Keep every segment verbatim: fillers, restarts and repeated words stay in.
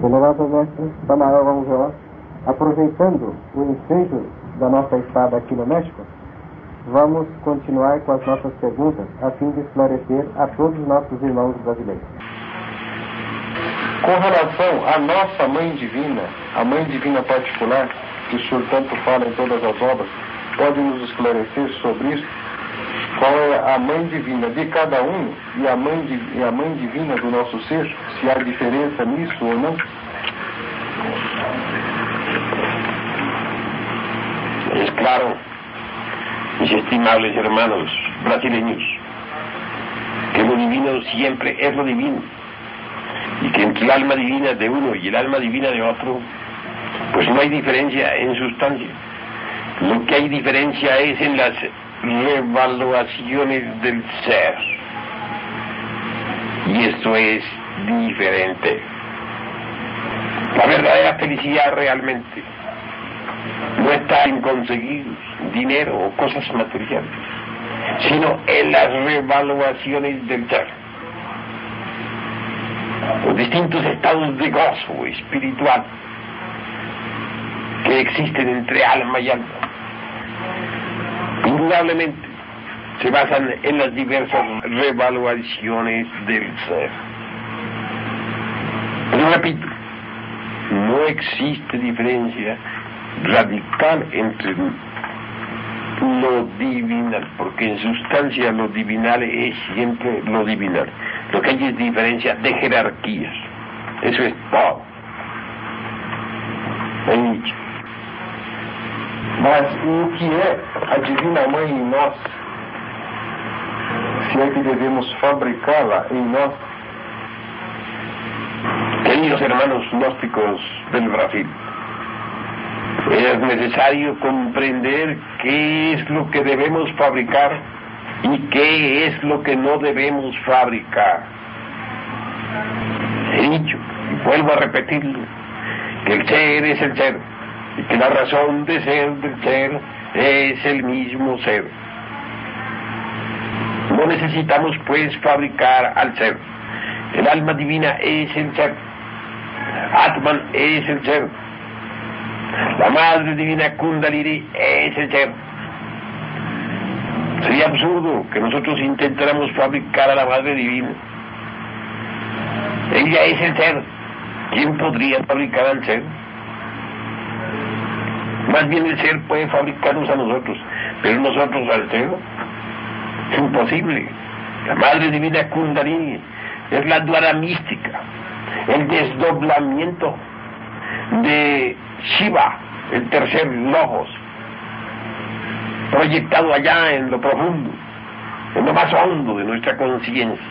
Elevado mestre Samael Gonzó, aproveitando o ensejo da nossa estada aqui no México, vamos continuar com as nossas perguntas a fim de esclarecer a todos os nossos irmãos brasileiros. Com relação à nossa Mãe Divina, a Mãe Divina particular, que o senhor tanto fala em todas as obras, pode nos esclarecer sobre isso? Qual é a Mãe Divina de cada um e a Mãe, e a mãe Divina do nosso ser? Se há diferença nisso ou não? Es claro, mis estimables hermanos brasileños, que lo divino siempre es lo divino, y que entre el alma divina de uno y el alma divina de otro, pues no hay diferencia en sustancia. Lo que hay diferencia es en las revaluaciones del ser, y esto es diferente. La verdadera felicidad realmente no está en conseguir dinero o cosas materiales, sino en las revaluaciones del ser. Los distintos estados de gozo espiritual que existen entre alma y alma, indudablemente se basan en las diversas revaluaciones del ser. Pero repito, no existe diferencia radical entre lo divinal, porque en sustancia lo divinal es siempre lo divinal. Lo que hay es diferencia de jerarquías. Eso es todo. Bem dicho. Mas o que é a Divina Mãe em nós? Se é que devemos fabricá-la em nós? Queridos hermanos gnósticos del Brasil, es necesario comprender qué es lo que debemos fabricar y qué es lo que no debemos fabricar. He dicho, y vuelvo a repetirlo, que el ser es el ser, y que la razón de ser del ser es el mismo ser. No necesitamos pues fabricar al ser. El alma divina es el ser. Atman es el ser. La Madre Divina Kundalini es el ser. Sería absurdo que nosotros intentáramos fabricar a la Madre Divina. Ella es el ser. ¿Quién podría fabricar al ser? Más bien el ser puede fabricarnos a nosotros, pero nosotros al ser es imposible. La Madre Divina Kundalini es la dvara mística, el desdoblamiento de Shiva, el tercer logos, proyectado allá en lo profundo, en lo más hondo de nuestra conciencia.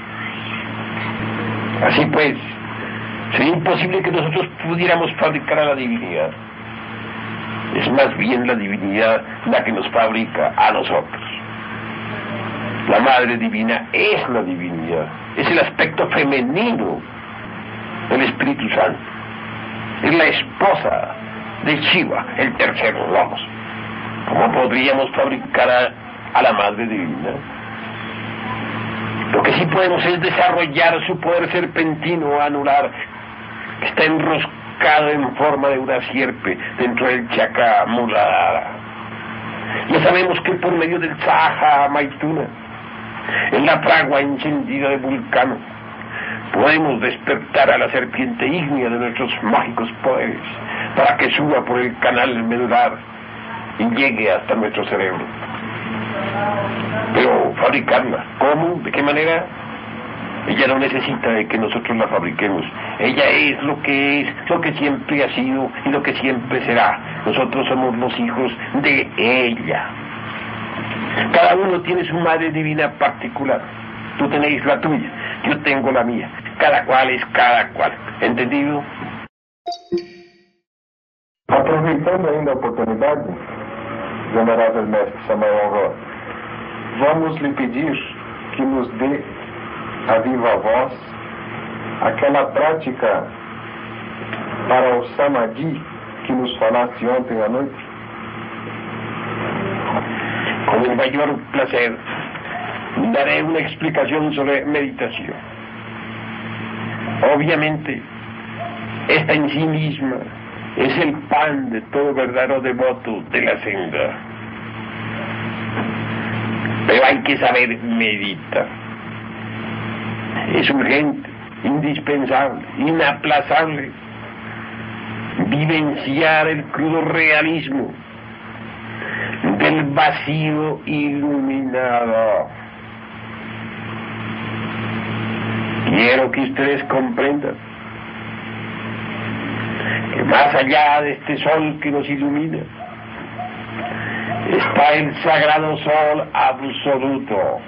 Así pues, sería imposible que nosotros pudiéramos fabricar a la divinidad. Es más bien la divinidad la que nos fabrica a nosotros. La Madre Divina es la divinidad, es el aspecto femenino del Espíritu Santo, es la esposa de Shiva, el tercer logos. ¿Cómo podríamos fabricar a, a la Madre Divina? Lo que sí podemos es desarrollar su poder serpentino anular, que está enroscado en forma de una sierpe dentro del chakra Muladhara. Ya sabemos que por medio del Saha Maituna, en la fragua encendida de Vulcano, podemos despertar a la serpiente ígnea de nuestros mágicos poderes para que suba por el canal medular y llegue hasta nuestro cerebro. Pero fabricarla, ¿cómo? ¿De qué manera? Ella no necesita de que nosotros la fabriquemos. Ella es lo que es, lo que siempre ha sido y lo que siempre será. Nosotros somos los hijos de ella. Cada uno tiene su Madre Divina particular. Tú tenéis la tuya, yo tengo la mía. Cada cual es cada cual. ¿Entendido? Aproveitando ainda a oportunidade, venerável mestre Samael Gonzó, vamos lhe pedir que nos dê a viva voz aquela prática para o Samadhi que nos falaste ontem à noite. Con el mayor placer daré una explicación sobre meditación. Obviamente, Esta en sí misma es el pan de todo verdadero devoto de la senda. Pero hay que saber meditar. Es urgente, indispensable, inaplazable vivenciar el crudo realismo del vacío iluminado. Quiero que ustedes comprendan que más allá de este sol que nos ilumina está el sagrado sol absoluto.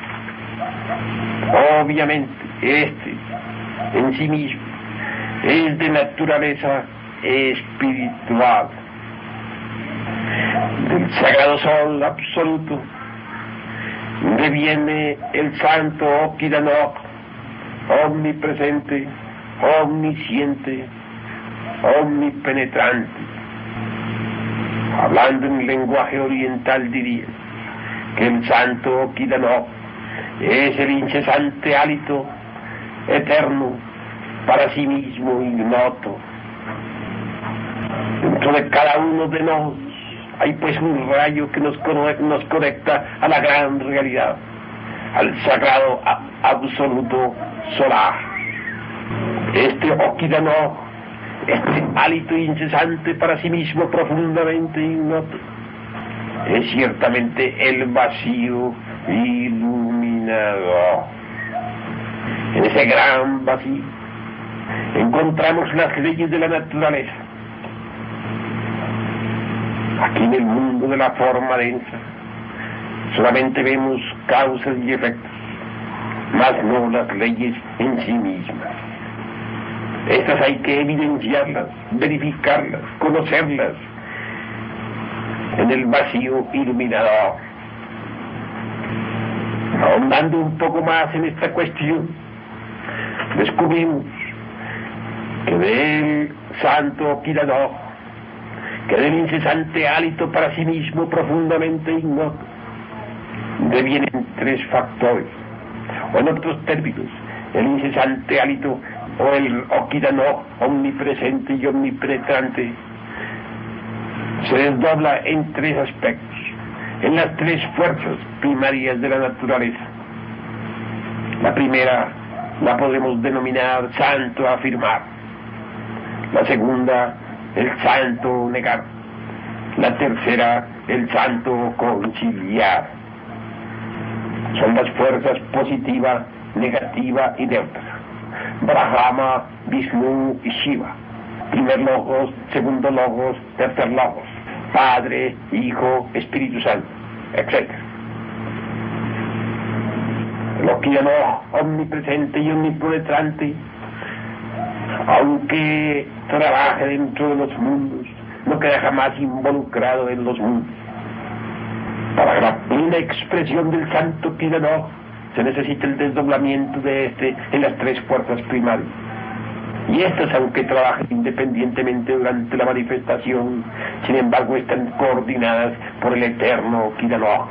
Obviamente, este en sí mismo es de naturaleza espiritual. Del sagrado sol absoluto deviene el santo Okidanok, omnipresente, omnisciente, omnipenetrante. Hablando en lenguaje oriental diría que el santo Okidanok es el incesante hálito eterno para sí mismo ignoto. Dentro de cada uno de nosotros hay pues un rayo que nos, nos conecta a la gran realidad, al sagrado a, absoluto solar. Este Okidanok, este hálito incesante para sí mismo profundamente ignoto, es ciertamente el vacío iluminado. En ese gran vacío encontramos las leyes de la naturaleza. Aquí en el mundo de la forma densa solamente vemos causas y efectos, mas no las leyes en sí mismas. Estas hay que evidenciarlas, verificarlas, conocerlas en el vacío iluminador. Ahondando un poco más en esta cuestión, descubrimos que del santo Okidanok, que del incesante hálito para sí mismo profundamente ignoto, devienen tres factores, o en otros términos, el incesante hálito o el Okidanok omnipresente y omnipenetrante se desdobla en tres aspectos, en las tres fuerzas primarias de la naturaleza. La primera la podemos denominar santo afirmar, la segunda el santo negar, la tercera el santo conciliar. Son las fuerzas positiva, negativa y neutra. Brahma, Vishnu y Shiva. Primer logos, segundo logos, tercer logos. Padre, Hijo, Espíritu Santo, etcétera. El Okidanok omnipresente y omnipenetrante, aunque trabaje dentro de los mundos, no queda jamás involucrado en los mundos. Para la plena expresión del santo Okidanok se necesita el desdoblamiento de este en las tres fuerzas primarias. Y estas, aunque trabajen independientemente durante la manifestación, sin embargo están coordinadas por el eterno Okidanok.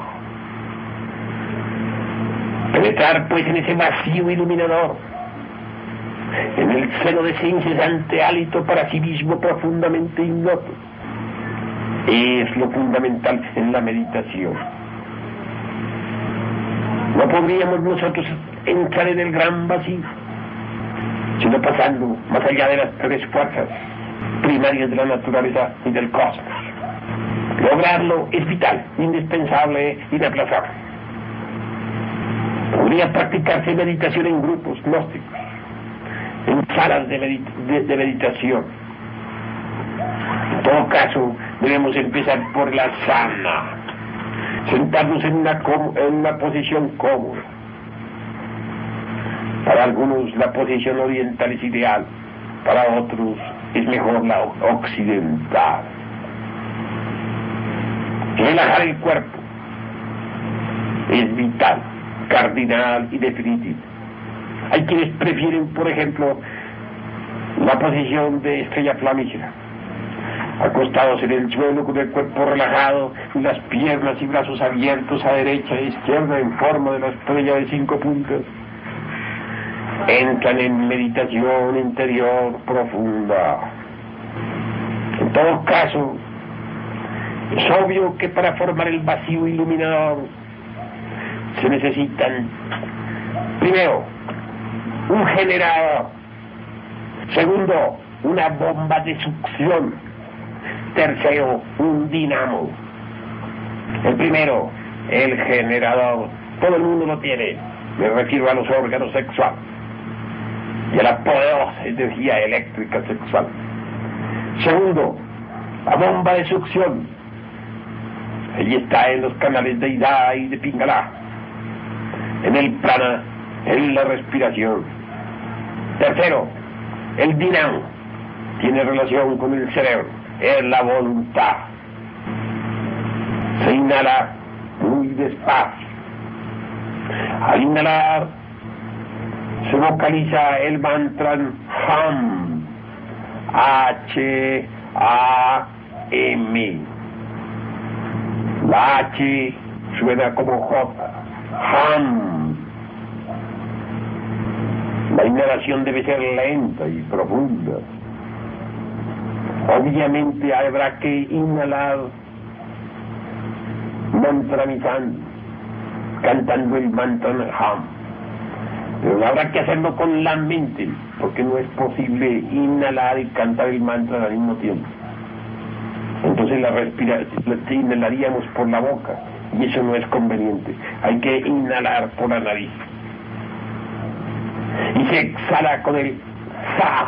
Penetrar pues en ese vacío iluminador, en el seno de ese incesante hálito para sí mismo profundamente ignoto, es lo fundamental en la meditación. No podríamos nosotros entrar en el gran vacío, sino pasando más allá de las tres fuerzas primarias de la naturaleza y del cosmos. Lograrlo es vital, indispensable, inaplazable. Podría practicarse meditación en grupos gnósticos, en salas de, medit de, de meditación. En todo caso, debemos empezar por la sana, sentarnos en una, en una posición cómoda. Para algunos la posición oriental es ideal, para otros es mejor la occidental. Relajar el cuerpo es vital, cardinal y definitivo. Hay quienes prefieren, por ejemplo, la posición de estrella flamígera, acostados en el suelo con el cuerpo relajado y las piernas y brazos abiertos a derecha e izquierda en forma de la estrella de cinco puntas. entran en meditación interior profunda. En todo caso, es obvio que para formar el vacío iluminador se necesitan, primero, un generador, segundo, una bomba de succión, tercero, un dinamo. El primero, el generador, todo el mundo lo tiene, me refiero a los órganos sexuales y a la poderosa energía eléctrica sexual. Segundo, la bomba de succión, allí está en los canales de Ida y de Pingala, en el prana, en la respiración. Tercero, el dinamo, tiene relación con el cerebro, es la voluntad. Se inhala muy despacio. Al inhalar se vocaliza el mantra Ham, H A M. La H suena como J, Ham. La inhalación debe ser lenta y profunda. Obviamente habrá que inhalar mantramizando, cantando el mantra Ham. Pero habrá que hacerlo con la mente, porque no es posible inhalar y cantar el mantra al mismo tiempo. Entonces la respiración inhalaríamos por la boca, y eso no es conveniente. Hay que inhalar por la nariz. Y se exhala con el Sah,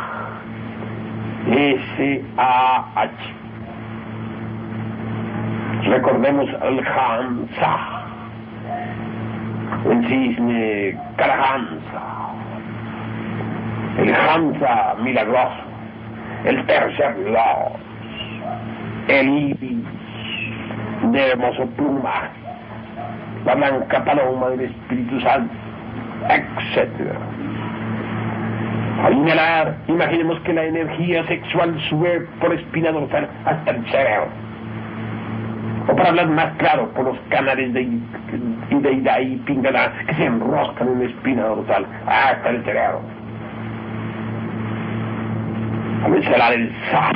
S A H. Recordemos el Hamsa, el cisne Karahamsa, el Hamsa milagroso, el tercer Dios, el ibis de hermoso plumaje, la blanca paloma del Espíritu Santo, etcétera. Al inhalar, imaginemos que la energía sexual sube por espina dorsal hasta el cerebro. O para hablar más claro, por los canales de Ida y Pingala que se enroscan en la espina dorsal hasta el cerebro. Al exhalar el Sa,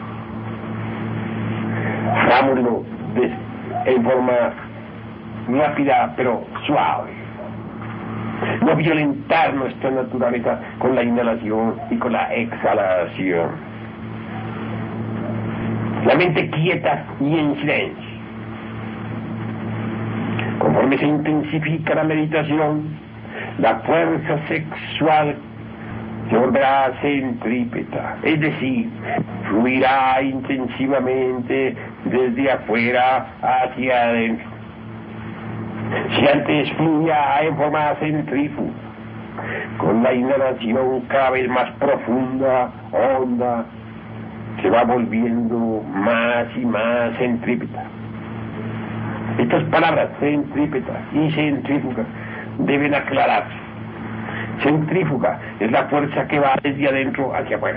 hagámoslo en forma rápida pero suave. No violentar nuestra naturaleza con la inhalación y con la exhalación. La mente quieta y en silencio. Conforme se intensifica la meditación, la fuerza sexual se volverá centrípeta, es decir, fluirá intensivamente desde afuera hacia adentro. Si antes fluía en forma centrífuga, con la inhalación cada vez más profunda, honda, se va volviendo más y más centrípeta. Estas palabras, centrípeta y centrífuga, deben aclararse. Centrífuga es la fuerza que va desde adentro hacia afuera.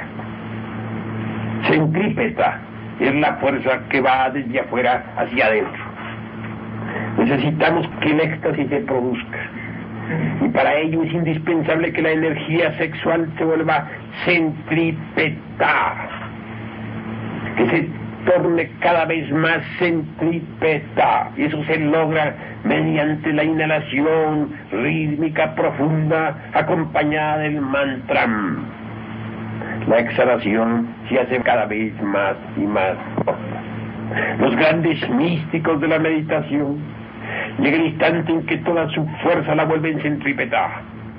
Centrípeta es la fuerza que va desde afuera hacia adentro. Necesitamos que el éxtasis se produzca. Y para ello es indispensable que la energía sexual se vuelva centrípeta. Que se torne cada vez más centrípeta. Y eso se logra mediante la inhalación rítmica profunda acompañada del mantra. La exhalación se hace cada vez más y más corta. Los grandes místicos de la meditación llega el instante en que toda su fuerza la vuelven centrípeta.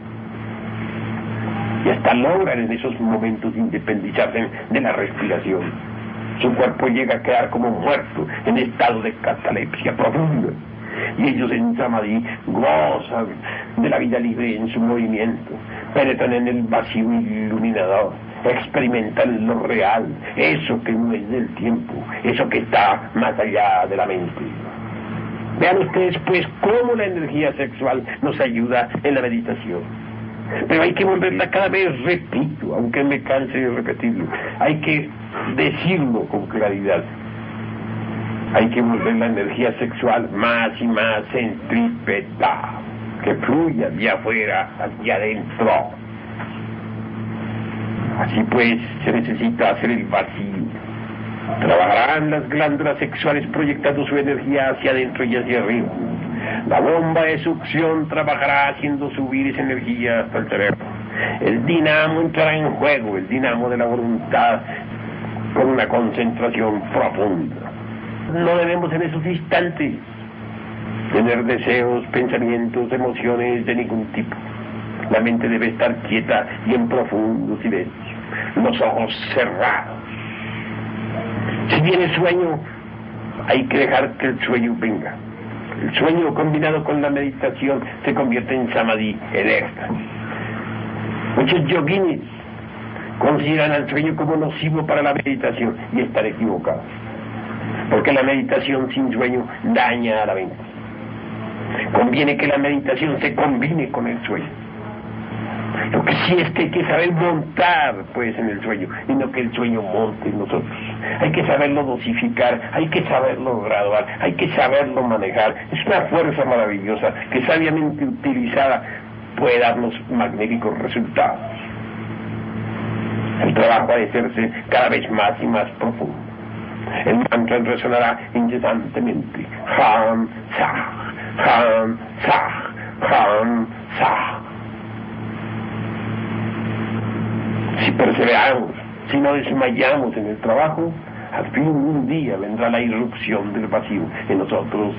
Y hasta logran en esos momentos independizarse de la respiración. Su cuerpo llega a quedar como muerto, en estado de catalepsia profunda. Y ellos en Samadhi gozan de la vida libre en su movimiento, penetran en el vacío iluminador, experimentan lo real, eso que no es del tiempo, eso que está más allá de la mente. Vean ustedes pues cómo la energía sexual nos ayuda en la meditación. Pero hay que volverla cada vez, repito, aunque me canse de repetirlo, hay que decirlo con claridad. Hay que volver la energía sexual más y más centrípeta, que fluya de afuera hacia adentro. Así pues, se necesita hacer el vacío. Trabajarán las glándulas sexuales proyectando su energía hacia adentro y hacia arriba. La bomba de succión trabajará haciendo subir esa energía hasta el cerebro. El dinamo entrará en juego, el dinamo de la voluntad, con una concentración profunda. No debemos en esos instantes tener deseos, pensamientos, emociones de ningún tipo. La mente debe estar quieta y en profundo silencio, los ojos cerrados. Si viene sueño, hay que dejar que el sueño venga. El sueño combinado con la meditación se convierte en samadhi, en éxtasis. Muchos yoginis consideran al sueño como nocivo para la meditación y están equivocados, porque la meditación sin sueño daña a la mente. Conviene que la meditación se combine con el sueño. Lo que sí es que hay que saber montar pues en el sueño y no que el sueño monte en nosotros. Hay que saberlo dosificar, hay que saberlo graduar, hay que saberlo manejar. Es una fuerza maravillosa que sabiamente utilizada puede darnos magníficos resultados. El trabajo ha de hacerse cada vez más y más profundo. El mantra resonará incesantemente. Ham, Sah, Ham, Sah, Ham, Sah. Si perseveramos, si no desmayamos en el trabajo, al fin un día vendrá la irrupción del vacío en nosotros.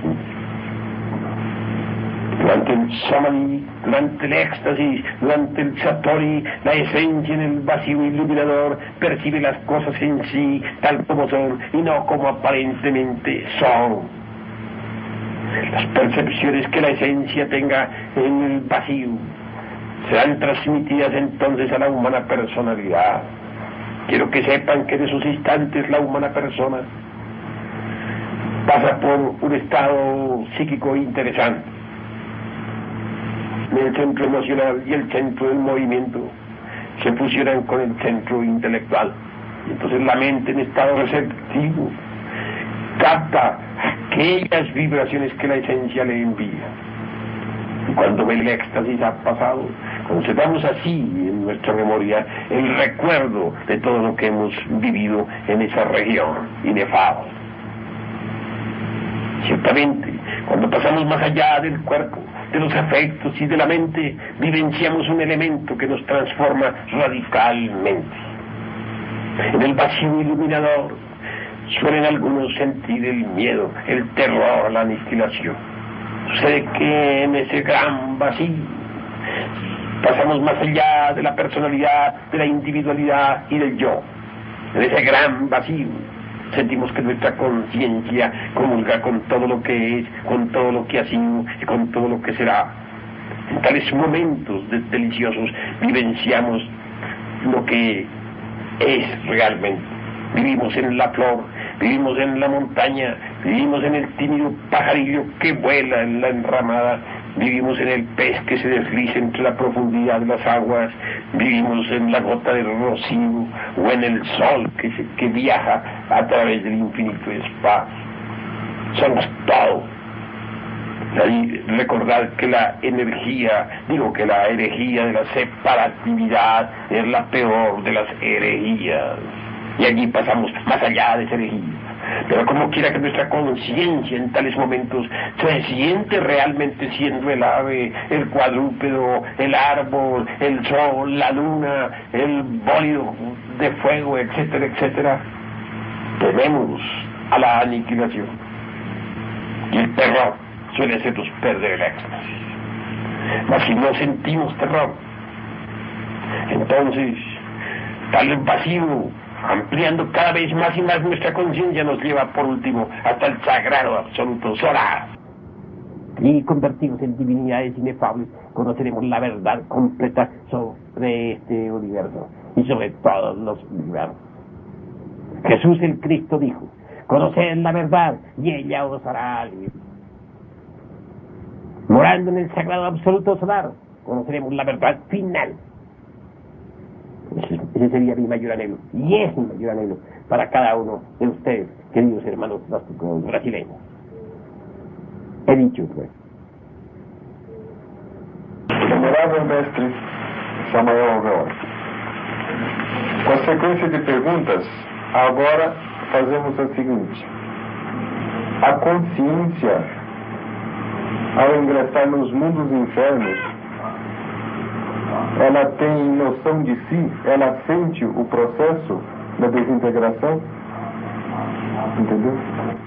Durante el samadhi, durante el éxtasis, durante el satori, la esencia en el vacío iluminador percibe las cosas en sí tal como son y no como aparentemente son. Las percepciones que la esencia tenga en el vacío serán transmitidas entonces a la humana personalidad. Quiero que sepan que en esos instantes la humana persona pasa por un estado psíquico interesante. El centro emocional y el centro del movimiento se fusionan con el centro intelectual. Y entonces la mente en estado receptivo capta aquellas vibraciones que la esencia le envía. Y cuando el éxtasis ha pasado, conservamos así en nuestra memoria el recuerdo de todo lo que hemos vivido en esa región inefable. Ciertamente, cuando pasamos más allá del cuerpo, de los afectos y de la mente, vivenciamos un elemento que nos transforma radicalmente. En el vacío iluminador suelen algunos sentir el miedo, el terror, la aniquilación. Sucede que en ese gran vacío pasamos más allá de la personalidad, de la individualidad y del yo. En ese gran vacío sentimos que nuestra conciencia comulga con todo lo que es, con todo lo que ha sido y con todo lo que será. En tales momentos de deliciosos vivenciamos lo que es realmente. Vivimos en la flor, vivimos en la montaña, vivimos en el tímido pajarillo que vuela en la enramada, vivimos en el pez que se desliza entre la profundidad de las aguas, vivimos en la gota del rocío o en el sol que, se, que viaja a través del infinito espacio. Somos todo. Y recordar que la energía, digo que la herejía de la separatividad es la peor de las herejías. Y allí pasamos más allá de esa herejía. Pero como quiera que nuestra conciencia en tales momentos se siente realmente siendo el ave, el cuadrúpedo, el árbol, el sol, la luna, el bólido de fuego, etcétera, etcétera, tememos a la aniquilación. Y el terror suele hacernos perder el éxtasis. Mas si no sentimos terror, entonces tal vacío, ampliando cada vez más y más nuestra conciencia, nos lleva por último hasta el sagrado absoluto solar. Y convertidos en divinidades inefables, conoceremos la verdad completa sobre este universo y sobre todos los universos. Jesús el Cristo dijo: conoced la verdad y ella os hará libre. Morando en el sagrado absoluto solar, conoceremos la verdad final. Ese, ese sería mi mayor anhelo, y es mi mayor anhelo para cada uno de ustedes, queridos hermanos gnósticos brasileños. He dicho, pues. Venerable Mestre Samael Aurora, Com a sequência de perguntas, agora fazemos a seguinte: a consciência, ao ingressar nos mundos infernos, ela tem noção de si? Ela sente o processo da desintegração? Entendeu?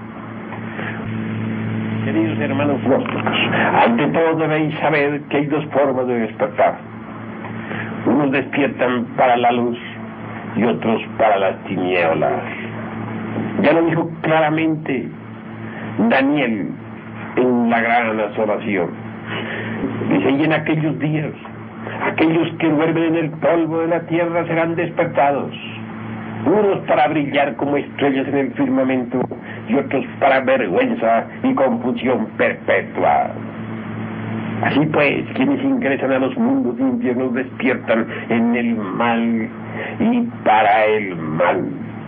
Queridos hermanos nuestros, ante todo debéis saber que hay dos formas de despertar. Unos despiertan para la luz y otros para las tinieblas. Ya lo dijo claramente Daniel en la gran oración. Dice: y en aquellos días, aquellos que duermen en el polvo de la tierra serán despertados, unos para brillar como estrellas en el firmamento y otros para vergüenza y confusión perpetua. Así pues, quienes ingresan a los mundos infiernos despiertan en el mal y para el mal.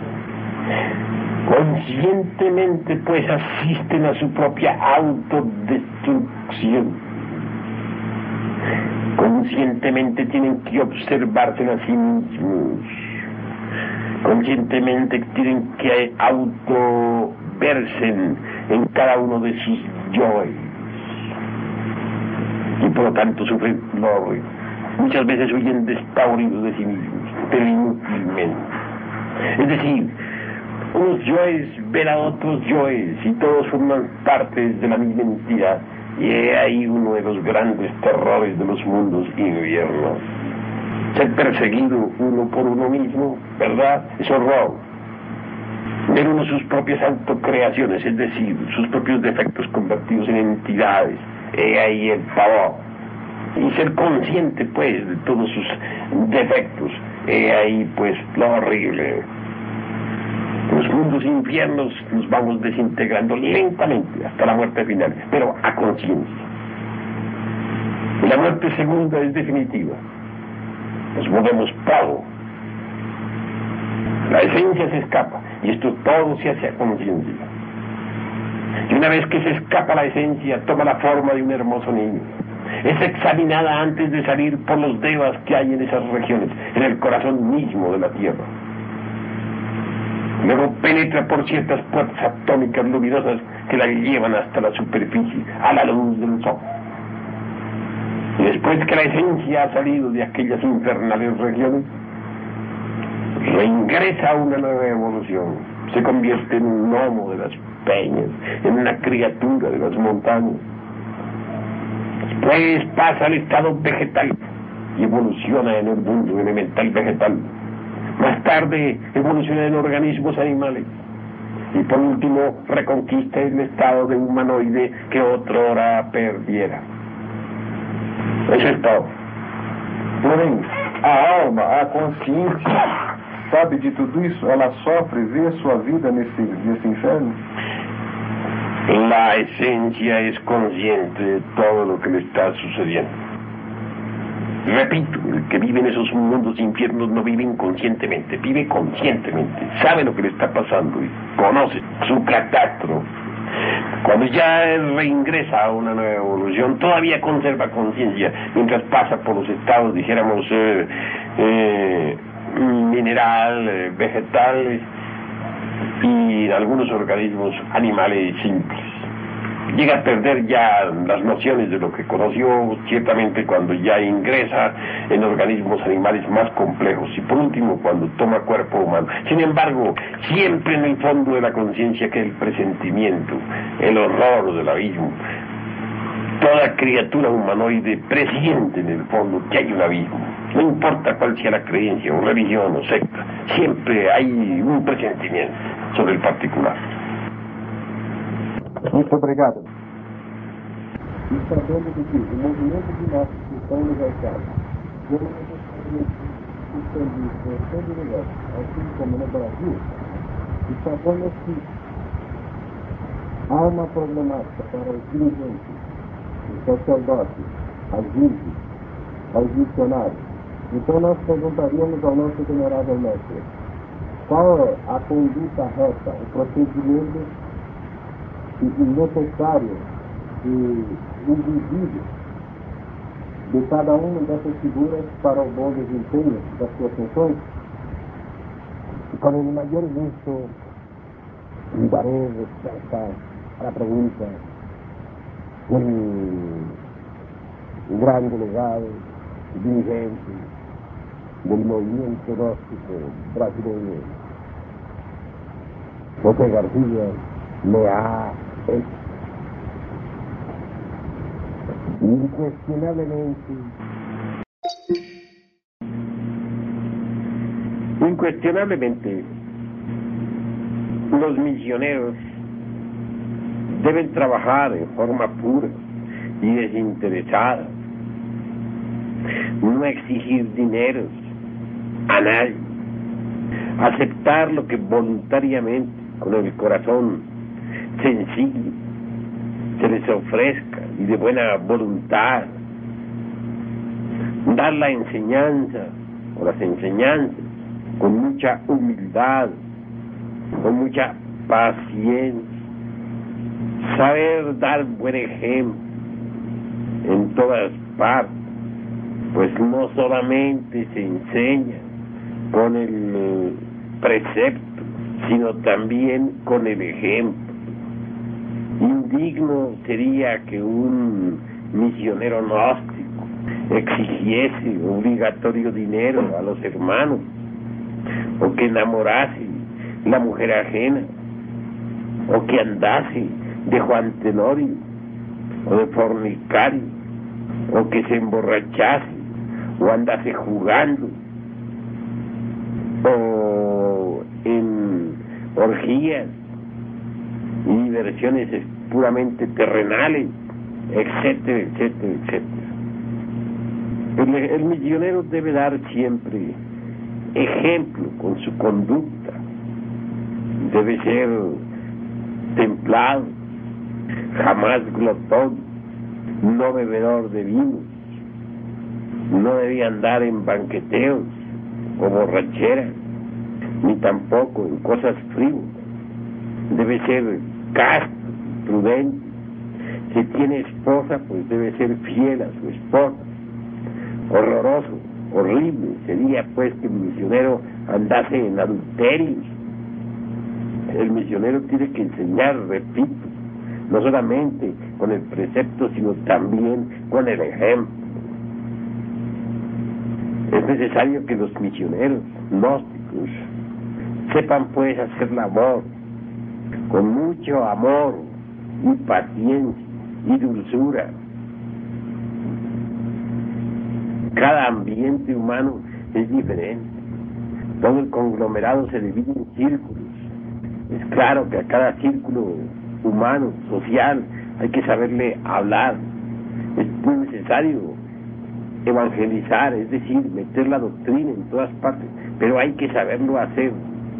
Conscientemente, pues, asisten a su propia autodestrucción. Conscientemente tienen que observarse a sí mismos. Conscientemente tienen que autoverse en, en cada uno de sus yoes. Y por lo tanto sufren dolor. Muchas veces huyen despavoridos de sí mismos, pero inútilmente. Es decir, unos yoes ven a otros yoes y todos forman partes de la misma entidad. Y he ahí uno de los grandes terrores de los mundos infiernos. Ser perseguido uno por uno mismo, ¿verdad? Es horror. Ver uno sus propias autocreaciones, es decir, sus propios defectos convertidos en entidades. He ahí el pavor. Y ser consciente, pues, de todos sus defectos. He ahí, pues, lo horrible. En los mundos infiernos nos vamos desintegrando lentamente hasta la muerte final, pero a conciencia. Y la muerte segunda es definitiva. Nos volvemos polvo. La esencia se escapa, y esto todo se hace a conciencia. Y una vez que se escapa la esencia, toma la forma de un hermoso niño. Es examinada antes de salir por los devas que hay en esas regiones, en el corazón mismo de la tierra. Luego penetra por ciertas puertas atómicas luminosas que la llevan hasta la superficie, a la luz del sol. Y después que la esencia ha salido de aquellas infernales regiones, reingresa a una nueva evolución. Se convierte en un gnomo de las peñas, en una criatura de las montañas. Después pasa al estado vegetal y evoluciona en el mundo elemental vegetal. Más tarde evoluciona en organismos animales. Y por último reconquista el estado de humanoide que otrora perdiera. Eso es todo. Porém, a alma, a consciência, sabe de tudo isso? Ela sofre, vê sua vida nesse, nesse inferno? La esencia es consciente de todo lo que le está sucediendo. Repito, el que vive en esos mundos infiernos no vive inconscientemente, vive conscientemente, sabe lo que le está pasando y conoce su catastro. Cuando ya reingresa a una nueva evolución, todavía conserva conciencia, mientras pasa por los estados, dijéramos, eh, eh, mineral, eh, vegetal y algunos organismos animales simples. Llega a perder ya las nociones de lo que conoció, ciertamente cuando ya ingresa en organismos animales más complejos y por último cuando toma cuerpo humano. Sin embargo, siempre en el fondo de la conciencia queda el presentimiento, el horror del abismo. Toda criatura humanoide presiente en el fondo que hay un abismo. No importa cuál sea la creencia o religión o secta, siempre hay un presentimiento sobre el particular. Muito obrigado. E sabendo de que o movimento de nossos que estão universais não necessariamente expandir por todo o universo, assim como no Brasil, e sabemos que há uma problemática para os dirigentes, os sacerdotes, as virgens, aos missionários. Então nós perguntaríamos ao nosso venerável mestre, qual é a conduta reta, o procedimento necessário e exigido de cada uma dessas figuras para o bom desempenho das suas funções. E con el mayor gusto daré respuesta a la pregunta del gran delegado dirigente del movimiento gnóstico brasileño, José García, me ha hecho. Incuestionablemente. Incuestionablemente, los misioneros deben trabajar en forma pura y desinteresada, no exigir dineros a nadie, aceptar lo que voluntariamente, con el corazón sencillo, se les ofrezca y de buena voluntad, dar la enseñanza o las enseñanzas con mucha humildad, con mucha paciencia, saber dar buen ejemplo en todas partes, pues no solamente se enseña con el precepto, sino también con el ejemplo. Indigno sería que un misionero gnóstico exigiese obligatorio dinero a los hermanos, o que enamorase la mujer ajena, o que andase de Juan Tenorio, o de fornicario, o que se emborrachase, o andase jugando, o en orgías y diversiones puramente terrenales, etcétera, etcétera, etcétera. El, el misionero debe dar siempre ejemplo con su conducta, debe ser templado, jamás glotón, no bebedor de vinos, no debía andar en banqueteos o borracheras, ni tampoco en cosas frívolas, debe ser casto, prudente. Si tiene esposa, pues debe ser fiel a su esposa. Horroroso, horrible sería pues que el misionero andase en adulterios. El misionero tiene que enseñar, repito, no solamente con el precepto, sino también con el ejemplo. Es necesario que los misioneros gnósticos sepan pues hacer labor con mucho amor y paciencia y dulzura. Cada ambiente humano es diferente, todo el conglomerado se divide en círculos. Es claro que a cada círculo humano, social, hay que saberle hablar. Es muy necesario evangelizar, es decir, meter la doctrina en todas partes, pero hay que saberlo hacer.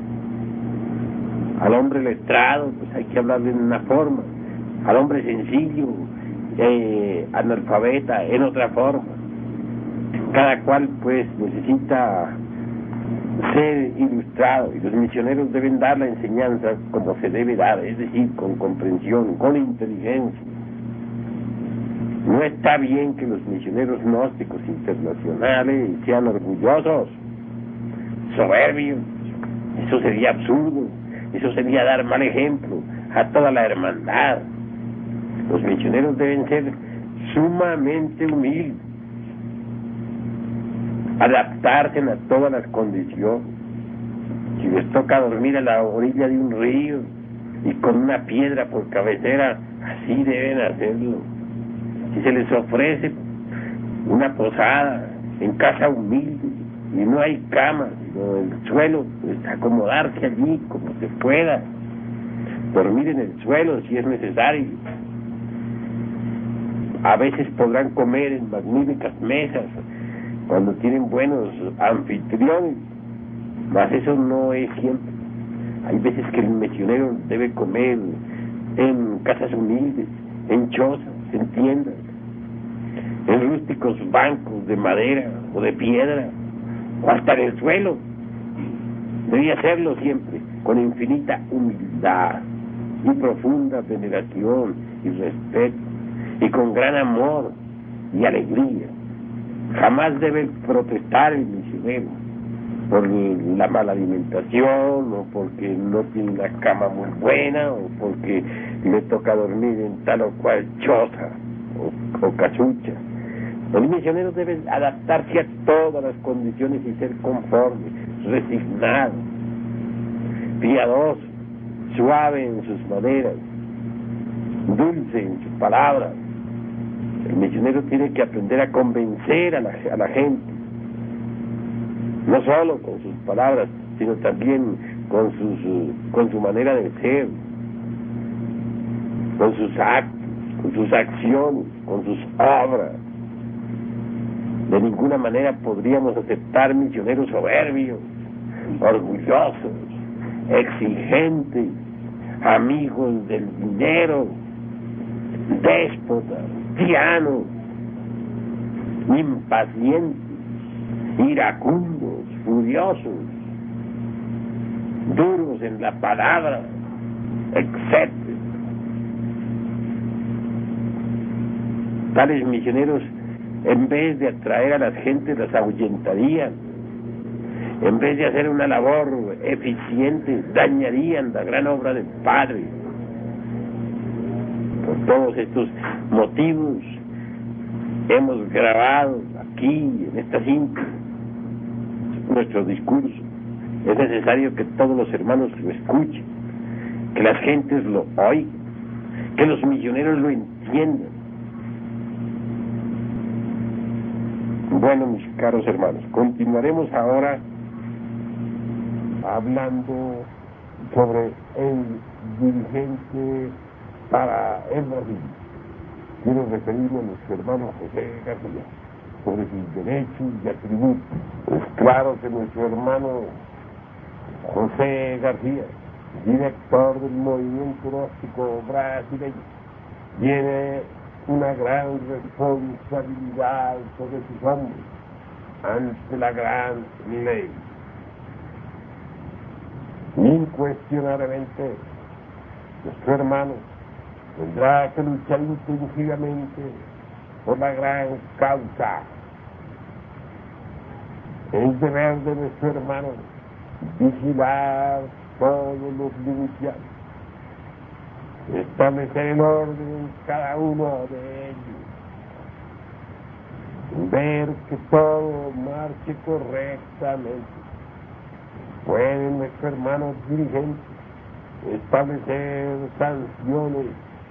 Al hombre letrado, pues hay que hablarle en una forma, al hombre sencillo, eh, analfabeta, en otra forma. Cada cual pues necesita ser ilustrado, y los misioneros deben dar la enseñanza como se debe dar, es decir, con comprensión, con inteligencia. No está bien que los misioneros gnósticos internacionales sean orgullosos, soberbios. Eso sería absurdo, eso sería dar mal ejemplo a toda la hermandad. Los misioneros deben ser sumamente humildes, adaptarse a todas las condiciones. Si les toca dormir a la orilla de un río y con una piedra por cabecera, así deben hacerlo. Si se les ofrece una posada en casa humilde y no hay cama, sino el suelo, pues acomodarse allí como se pueda, dormir en el suelo si es necesario. A veces podrán comer en magníficas mesas cuando tienen buenos anfitriones, mas eso no es siempre. Hay veces que el misionero debe comer en casas humildes, en chozas, en tiendas, en rústicos bancos de madera o de piedra, o hasta en el suelo. Debía hacerlo siempre con infinita humildad y profunda veneración y respeto, y con gran amor y alegría, Jamás debe protestar el misionero por la mala alimentación, o porque no tiene una cama muy buena, o porque le toca dormir en tal o cual choza o, o casucha. El misionero debe adaptarse a todas las condiciones y ser conforme, resignado, piadoso, suave en sus maneras, dulce en sus palabras. El misionero tiene que aprender a convencer a la, a la gente, no solo con sus palabras, sino también con, sus, con su manera de ser, con sus actos, con sus acciones, con sus obras. De ninguna manera podríamos aceptar misioneros soberbios, orgullosos, exigentes, amigos del dinero, déspotas, tiranos, impacientes, iracundos, furiosos, duros en la palabra, etcétera. Tales misioneros, en vez de atraer a las gentes, las ahuyentarían. En vez de hacer una labor eficiente, dañarían la gran obra del Padre. Por todos estos motivos hemos grabado aquí, en esta cinta, nuestro discurso. Es necesario que todos los hermanos lo escuchen, que las gentes lo oigan, que los misioneros lo entiendan. Bueno, mis caros hermanos, continuaremos ahora hablando sobre el dirigente para el Brasil. Quiero referirme a nuestro hermano José García, sobre sus derechos y atributos. Es claro que nuestro hermano José García, director del movimiento gnóstico brasileño, tiene una gran responsabilidad sobre sus hombros ante la gran ley. Incuestionablemente, nuestro hermano tendrá que luchar intensivamente por la gran causa. Es deber de nuestro hermano vigilar todos los denunciados, establecer el orden en cada uno de ellos, ver que todo marche correctamente. Puede nuestro hermano dirigente establecer sanciones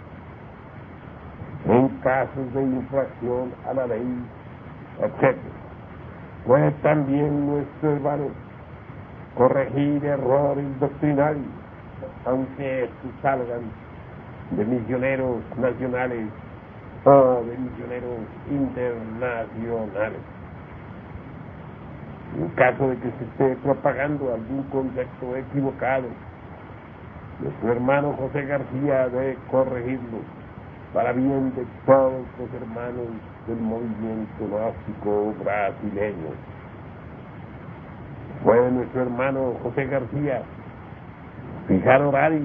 en casos de infracción a la ley, etcétera. Puede también nuestro hermano corregir errores doctrinarios, aunque estos salgan de misioneros nacionales o de misioneros internacionales. En caso de que se esté propagando algún concepto equivocado, nuestro hermano José García debe corregirlo para bien de todos los hermanos del movimiento gnóstico brasileño. Puede nuestro hermano José García fijar horarios.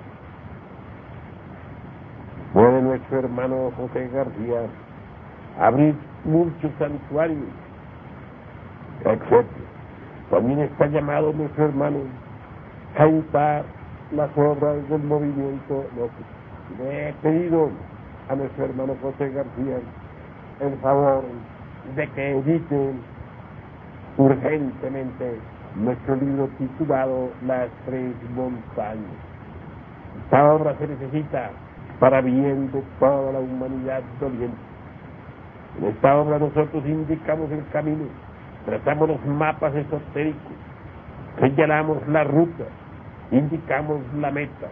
Puede nuestro hermano José García abrir muchos santuarios, etcétera. También está llamado nuestro hermano a imitar las obras del movimiento gnóstico. Le he pedido a nuestro hermano José García el favor de que editen urgentemente nuestro libro titulado Las Tres Montañas. Esta obra se necesita para bien de toda la humanidad doliente. En esta obra nosotros indicamos el camino, trazamos los mapas esotéricos, señalamos la ruta, indicamos la meta.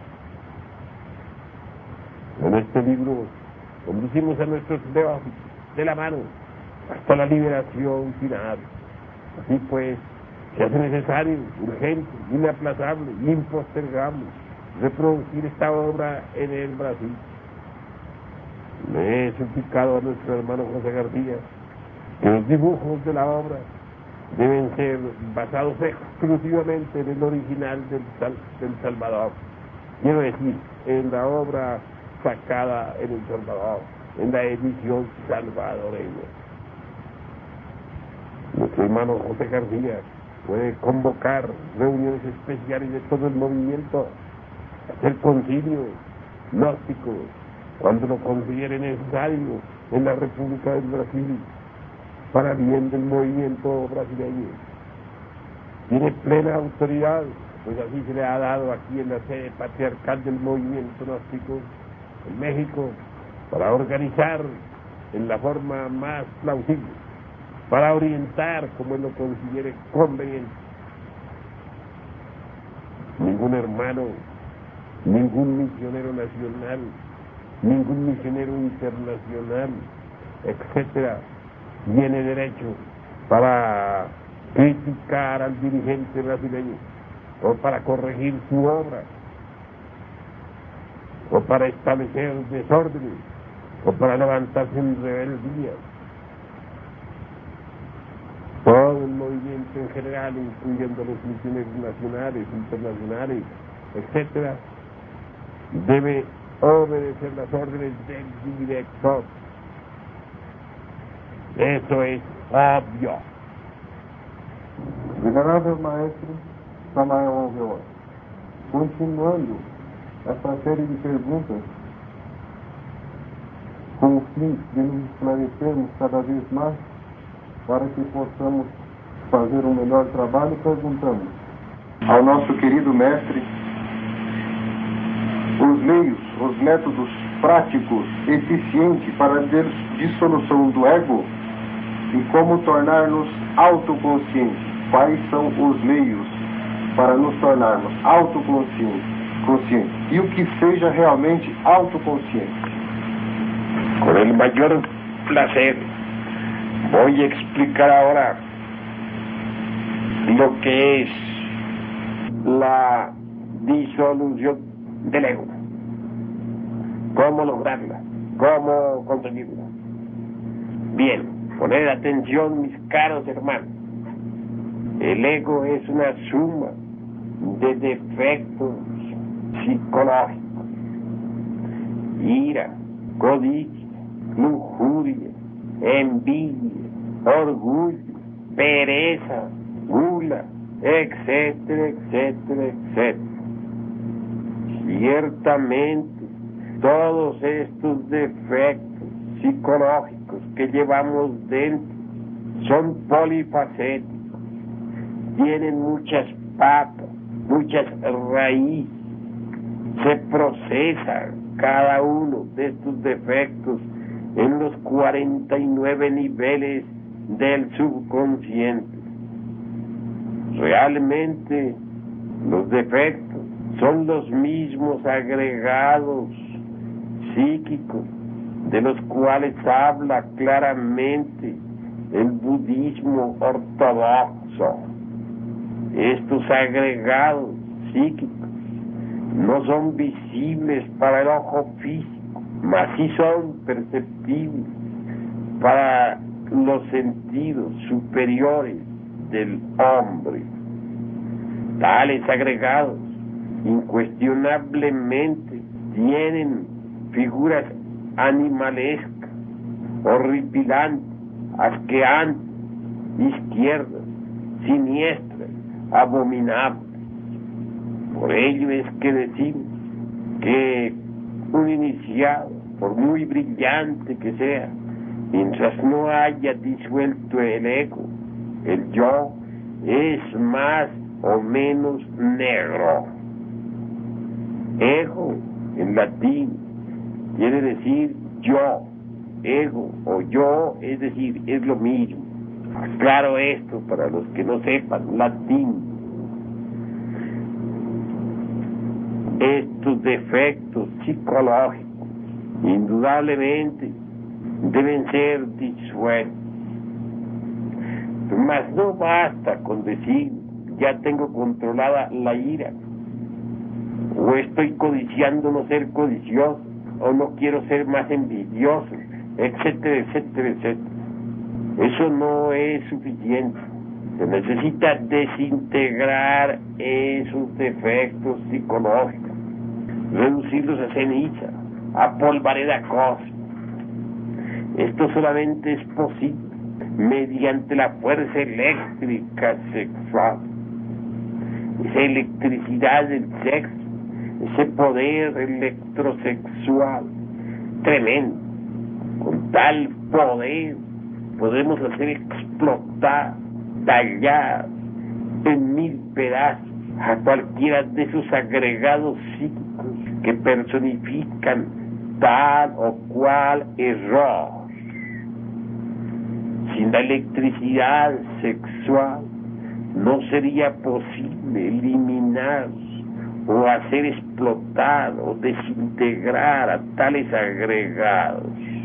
En este libro conducimos a nuestros neófitos de la mano hasta la liberación final. Así pues, se hace necesario, urgente, inaplazable, impostergable, reproducir esta obra en el Brasil. Le he suplicado a nuestro hermano José García que los dibujos de la obra deben ser basados exclusivamente en el original del, Sal, del Salvador. Quiero decir, en la obra sacada en El Salvador, en la edición salvadoreña. Su hermano José García puede convocar reuniones especiales de todo el movimiento, hacer concilios gnósticos cuando lo considere necesario en la República del Brasil para bien del movimiento brasileño. Tiene plena autoridad, pues así se le ha dado aquí en la sede patriarcal del movimiento gnóstico en México, para organizar en la forma más plausible, para orientar como él lo considere conveniente. Ningún hermano, ningún misionero nacional, ningún misionero internacional, etcétera, tiene derecho para criticar al dirigente brasileño, o para corregir su obra, o para establecer desórdenes, o para levantarse en rebeldía. Todo el movimiento en general, incluyendo los misioneros nacionales, internacionales, etcétera, debe obedecer las órdenes del director. Eso es obvio. Venerável Maestro Samael Alvear, continuando essa série de perguntas com o fim de nos esclarecermos cada vez mais para que possamos fazer um melhor trabalho, perguntamos ao nosso querido mestre os meios, os métodos práticos, eficientes para a dissolução do ego e como tornar-nos autoconscientes. Quais são os meios para nos tornarmos autoconscientes conscientes, e o que seja realmente autoconsciente? Con el mayor placer voy a explicar ahora lo que es la disolución del ego, cómo lograrla, cómo conseguirla. Bien, poned atención, mis caros hermanos. El ego es una suma de defectos psicológicos: ira, codicia, lujuria, envidia, orgullo, pereza, gula, etcétera, etcétera, etcétera. Ciertamente, todos estos defectos psicológicos que llevamos dentro son polifacéticos, tienen muchas patas, muchas raíces, se procesa cada uno de estos defectos en los cuarenta y nueve niveles del subconsciente. Realmente los defectos son los mismos agregados psíquicos de los cuales habla claramente el budismo ortodoxo. Estos agregados psíquicos no son visibles para el ojo físico, mas sí son perceptibles para los sentidos superiores del hombre. Tales agregados incuestionablemente tienen figuras animalescas, horripilantes, asqueantes, izquierdas, siniestras, abominables. Por ello es que decimos que un iniciado, por muy brillante que sea, mientras no haya disuelto el ego, el yo, es más o menos negro. Ego, en latín, quiere decir yo. Ego o yo, es decir, es lo mismo. Aclaro esto para los que no sepan latín. Estos defectos psicológicos indudablemente deben ser disueltos. Mas no basta con decir ya tengo controlada la ira, o estoy codiciando no ser codicioso, o no quiero ser más envidioso, etcétera, etcétera, etcétera. Eso no es suficiente. Se necesita desintegrar esos defectos psicológicos, reducirlos a ceniza, a polvareda cósmica. Esto solamente es posible mediante la fuerza eléctrica sexual. Esa electricidad del sexo, ese poder electrosexual tremendo. Con tal poder podemos hacer explotar, tallar en mil pedazos a cualquiera de esos agregados psíquicos que personifican tal o cual error. Sin la electricidad sexual no sería posible eliminar o hacer explotar o desintegrar a tales agregados.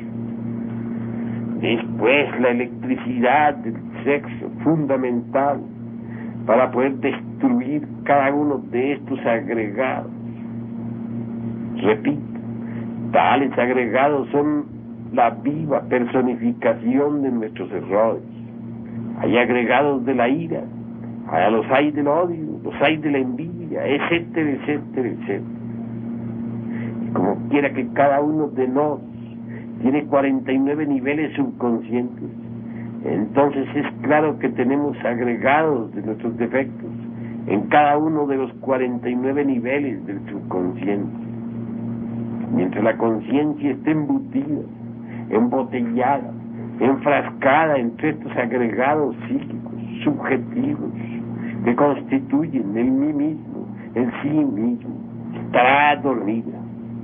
Después, la electricidad del sexo, fundamental para poder destruir cada uno de estos agregados. Repito, tales agregados son la viva personificación de nuestros errores. Hay agregados de la ira, hay los hay del odio, los hay de la envidia, etcétera, etcétera, etcétera. Y como quiera que cada uno de nosotros tiene cuarenta y nueve niveles subconscientes, entonces es claro que tenemos agregados de nuestros defectos en cada uno de los cuarenta y nueve niveles del subconsciente. Mientras la conciencia esté embutida, embotellada, enfrascada entre estos agregados psíquicos, subjetivos, que constituyen el mí mismo, el sí mismo, estará dormida.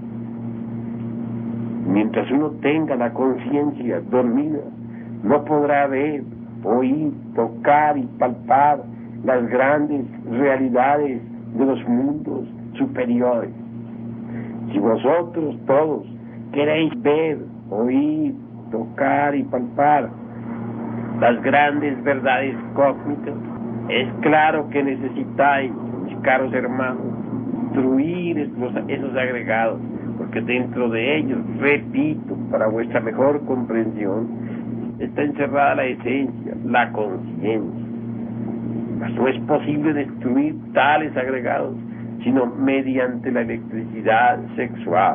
Mientras uno tenga la conciencia dormida, no podrá ver, oír, tocar y palpar las grandes realidades de los mundos superiores. Si vosotros todos queréis ver, oír, tocar y palpar las grandes verdades cósmicas, es claro que necesitáis, mis caros hermanos, destruir esos, esos agregados, porque dentro de ellos, repito, para vuestra mejor comprensión, está encerrada la esencia, la conciencia. Mas no es posible destruir tales agregados, sino mediante la electricidad sexual.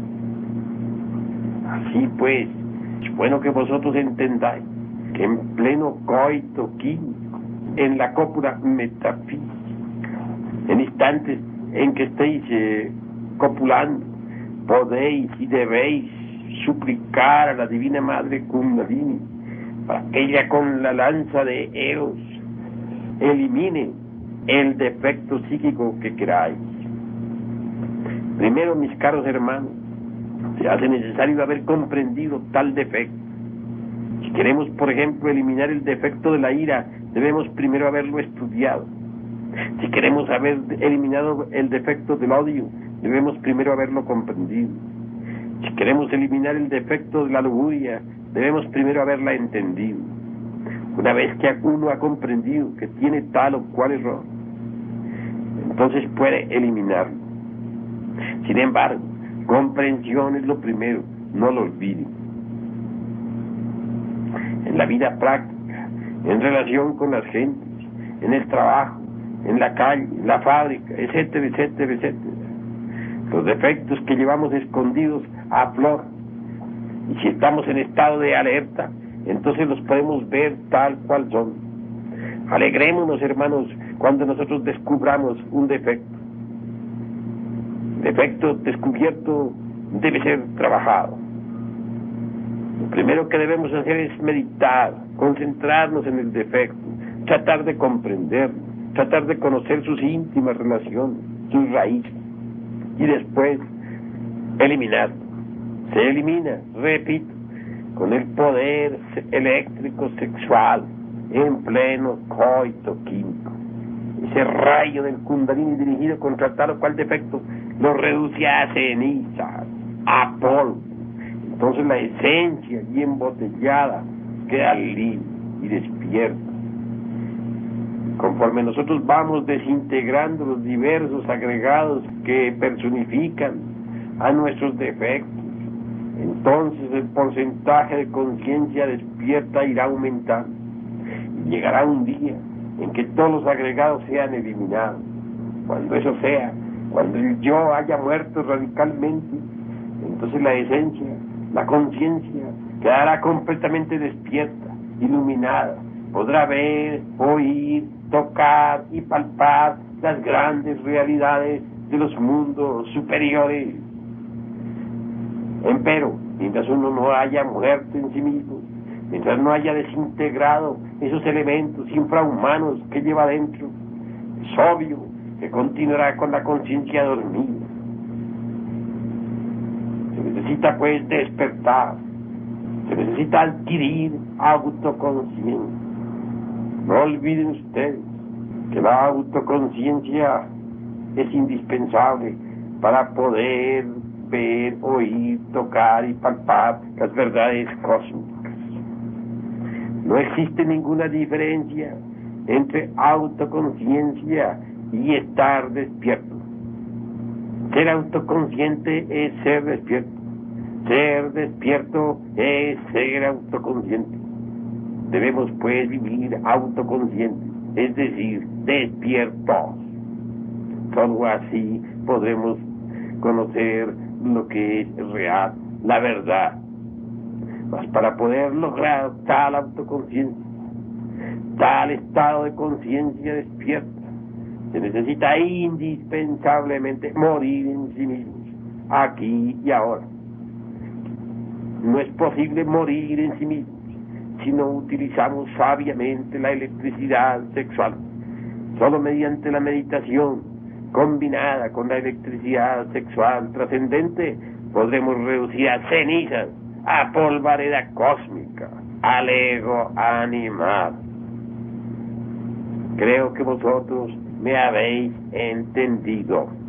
Así pues, es bueno que vosotros entendáis que en pleno coito químico, en la cópula metafísica, en instantes en que estéis eh, copulando, podéis y debéis suplicar a la Divina Madre Kundalini para que ella con la lanza de Eros elimine el defecto psíquico que queráis. Primero, mis caros hermanos, se hace necesario haber comprendido tal defecto. Si queremos, por ejemplo, eliminar el defecto de la ira, debemos primero haberlo estudiado. Si queremos haber eliminado el defecto del odio, debemos primero haberlo comprendido. Si queremos eliminar el defecto de la lujuria, debemos primero haberla entendido. Una vez que uno ha comprendido que tiene tal o cual error, entonces puede eliminarlo. Sin embargo, comprensión es lo primero, no lo olviden. En la vida práctica, en relación con las gentes, en el trabajo, en la calle, en la fábrica, etcétera, etcétera, etcétera. Los defectos que llevamos escondidos afloran. Y si estamos en estado de alerta, entonces los podemos ver tal cual son. Alegrémonos, hermanos, cuando nosotros descubramos un defecto. El defecto descubierto debe ser trabajado. Lo primero que debemos hacer es meditar, concentrarnos en el defecto, tratar de comprenderlo, tratar de conocer sus íntimas relaciones, sus raíces, y después eliminarlo. Se elimina, repito, con el poder eléctrico sexual en pleno coito químico. Ese rayo del Kundalini dirigido contra tal o cual defecto lo reduce a cenizas, a polvo. Entonces la esencia allí embotellada queda libre y despierta. Conforme nosotros vamos desintegrando los diversos agregados que personifican a nuestros defectos, entonces el porcentaje de conciencia despierta irá aumentando. Y llegará un día en que todos los agregados sean eliminados. Cuando eso sea, cuando el yo haya muerto radicalmente, entonces la esencia, la conciencia, quedará completamente despierta iluminada, podrá ver, oír, tocar y palpar las grandes realidades de los mundos superiores. Empero, mientras uno no haya muerto en sí mismo, mientras no haya desintegrado esos elementos infrahumanos que lleva dentro, es obvio que continuará con la conciencia dormida. Se necesita pues despertar, se necesita adquirir autoconciencia. No olviden ustedes que la autoconciencia es indispensable para poder ver, oír, tocar y palpar las verdades cósmicas. No existe ninguna diferencia entre autoconciencia y estar despierto. Ser autoconsciente es ser despierto. Ser despierto es ser autoconsciente. Debemos pues vivir autoconscientes, es decir, despiertos. Solo así podremos conocer lo que es real, la verdad. Mas para poder lograr tal autoconciencia, tal estado de conciencia despierta, se necesita indispensablemente morir en sí mismos, aquí y ahora. No es posible morir en sí mismos si no utilizamos sabiamente la electricidad sexual. Solo mediante la meditación combinada con la electricidad sexual trascendente podremos reducir a cenizas, a polvareda cósmica, al ego animal. Creo que vosotros me habéis entendido.